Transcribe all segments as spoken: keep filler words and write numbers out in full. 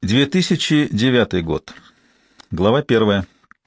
две тысячи девятый год. Глава первая.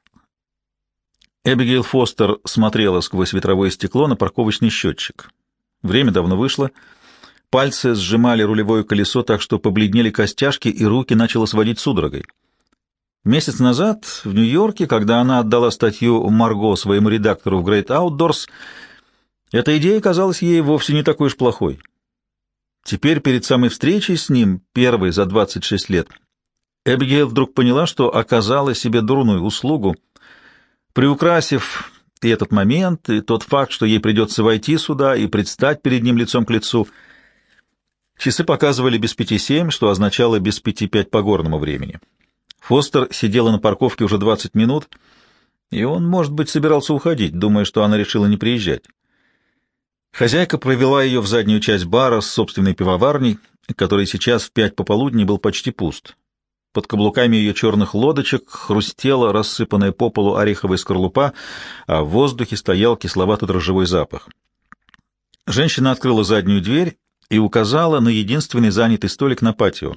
Эбигейл Фостер смотрела сквозь ветровое стекло на парковочный счетчик. Время давно вышло. Пальцы сжимали рулевое колесо так, что побледнели костяшки, и руки начало сводить судорогой. Месяц назад в Нью-Йорке, когда она отдала статью Марго своему редактору в Great Outdoors, эта идея казалась ей вовсе не такой уж плохой. Теперь, перед самой встречей с ним, первой за двадцать шесть лет, Эбигейл вдруг поняла, что оказала себе дурную услугу, приукрасив и этот момент, и тот факт, что ей придется войти сюда и предстать перед ним лицом к лицу. Часы показывали без пяти семь, что означало без пяти пять по горному времени. Фостер сидела на парковке уже двадцать минут, и он, может быть, собирался уходить, думая, что она решила не приезжать. Хозяйка провела ее в заднюю часть бара с собственной пивоварней, который сейчас в пять пополудни был почти пуст. Под каблуками ее черных лодочек хрустела рассыпанная по полу ореховая скорлупа, а в воздухе стоял кисловато-дрожжевой запах. Женщина открыла заднюю дверь и указала на единственный занятый столик на патио.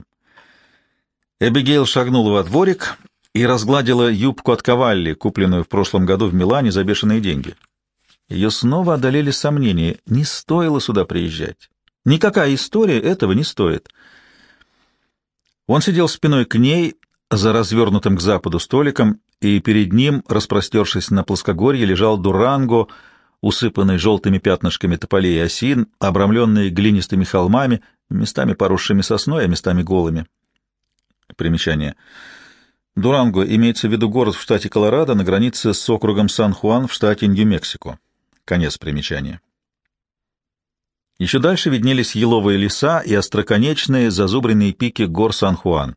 Эбигейл шагнула во дворик и разгладила юбку от кавалли, купленную в прошлом году в Милане за бешеные деньги. Ее снова одолели сомнения. Не стоило сюда приезжать. Никакая история этого не стоит. Он сидел спиной к ней, за развернутым к западу столиком, и перед ним, распростершись на плоскогорье, лежал дуранго, усыпанный желтыми пятнышками тополей и осин, обрамленный глинистыми холмами, местами поросшими сосной, а местами голыми. Примечание. Дуранго имеется в виду город в штате Колорадо на границе с округом Сан-Хуан в штате Нью-Мексико. Конец примечания. Еще дальше виднелись еловые леса и остроконечные зазубренные пики гор Сан-Хуан.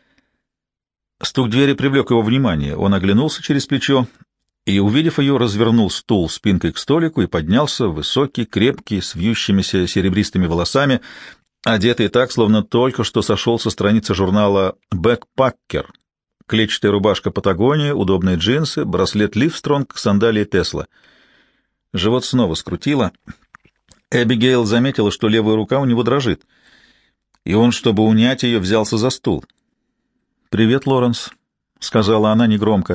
Стук двери привлек его внимание. Он оглянулся через плечо и, увидев ее, развернул стул спинкой к столику и поднялся, высокий, крепкий, с вьющимися серебристыми волосами, одетый так, словно только что сошел со страницы журнала «Бэкпаккер». Клетчатая рубашка «Патагония», удобные джинсы, браслет «Ливстронг», сандалии «Тесла». Живот снова скрутило. Эбигейл заметила, что левая рука у него дрожит, и он, чтобы унять ее, взялся за стул. «Привет, Лоренс», — сказала она негромко.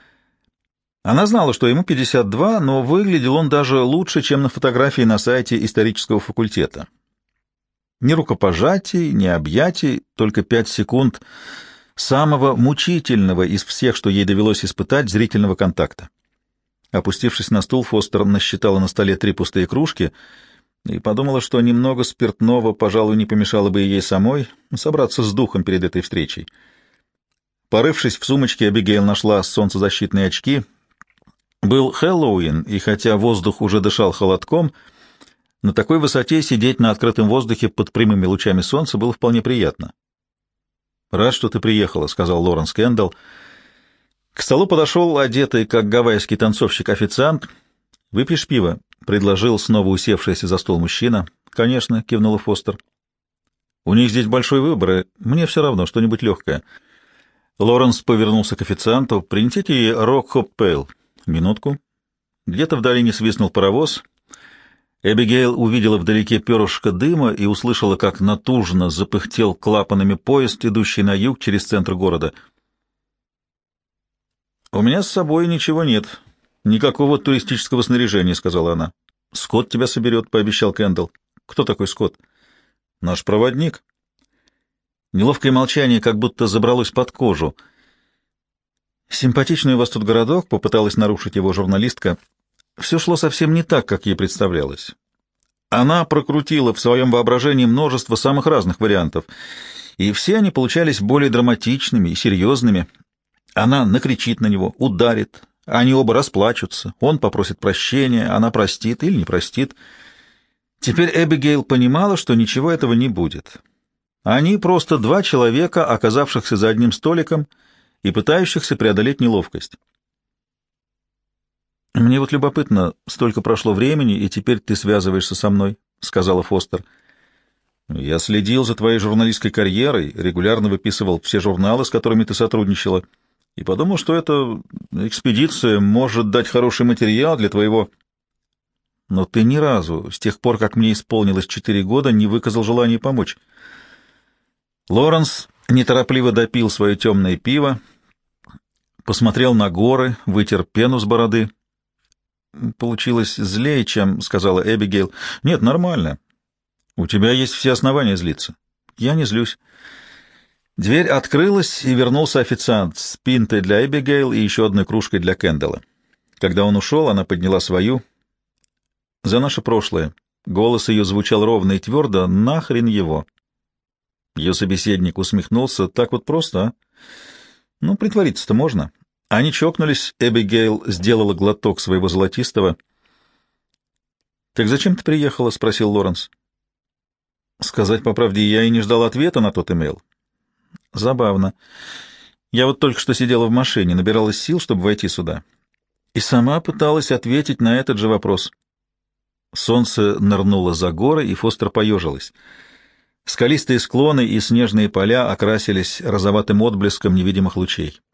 Она знала, что ему пятьдесят два, но выглядел он даже лучше, чем на фотографии на сайте исторического факультета. Ни рукопожатий, ни объятий, только пять секунд самого мучительного из всех, что ей довелось испытать, зрительного контакта. Опустившись на стул, Фостер насчитала на столе три пустые кружки и подумала, что немного спиртного, пожалуй, не помешало бы и ей самой собраться с духом перед этой встречей. Порывшись в сумочке, Эбигейл нашла солнцезащитные очки. Был Хэллоуин, и хотя воздух уже дышал холодком, на такой высоте сидеть на открытом воздухе под прямыми лучами солнца было вполне приятно. «Рад, что ты приехала», — сказал Лоренс Кэндалл. К столу подошел одетый, как гавайский танцовщик, официант. «Выпьешь пиво?» — предложил снова усевшийся за стол мужчина. «Конечно», — кивнула Фостер. «У них здесь большой выбор, и мне все равно, что-нибудь легкое». Лоренс повернулся к официанту. «Принесите ей рок-хоп пейл». «Минутку». Где-то в долине свистнул паровоз. Эбигейл увидела вдалеке перышко дыма и услышала, как натужно запыхтел клапанами поезд, идущий на юг через центр города. «У меня с собой ничего нет. Никакого туристического снаряжения», — сказала она. «Скотт тебя соберет», — пообещал Кэндалл. «Кто такой Скотт?» «Наш проводник». Неловкое молчание как будто забралось под кожу. «Симпатичный у вас тут городок», — попыталась нарушить его журналистка. Все шло совсем не так, как ей представлялось. Она прокрутила в своем воображении множество самых разных вариантов, и все они получались более драматичными и серьезными. Она накричит на него, ударит, они оба расплачутся, он попросит прощения, она простит или не простит. Теперь Эбигейл понимала, что ничего этого не будет. Они просто два человека, оказавшихся за одним столиком и пытающихся преодолеть неловкость. «Мне вот любопытно, столько прошло времени, и теперь ты связываешься со мной», — сказала Фостер. «Я следил за твоей журналистской карьерой, регулярно выписывал все журналы, с которыми ты сотрудничала, и подумал, что эта экспедиция может дать хороший материал для твоего...» «Но ты ни разу, с тех пор, как мне исполнилось четыре года, не выказал желания помочь». Лоренс неторопливо допил свое темное пиво, посмотрел на горы, вытер пену с бороды. «Получилось злее, чем, — сказала Эбигейл. — Нет, нормально. У тебя есть все основания злиться. Я не злюсь». Дверь открылась, и вернулся официант с пинтой для Эбигейл и еще одной кружкой для Кэндалла. Когда он ушел, она подняла свою. «За наше прошлое». Голос ее звучал ровно и твердо. «Нахрен его». Ее собеседник усмехнулся. «Так вот просто, а? Ну, притвориться-то можно». Они чокнулись, Эбигейл сделала глоток своего золотистого. «Так зачем ты приехала?» — спросил Лоренс. «Сказать по правде, я и не ждал ответа на тот имейл». «Забавно. Я вот только что сидела в машине, набиралась сил, чтобы войти сюда, и сама пыталась ответить на этот же вопрос». Солнце нырнуло за горы, и Фостер поежилась. Скалистые склоны и снежные поля окрасились розоватым отблеском невидимых лучей.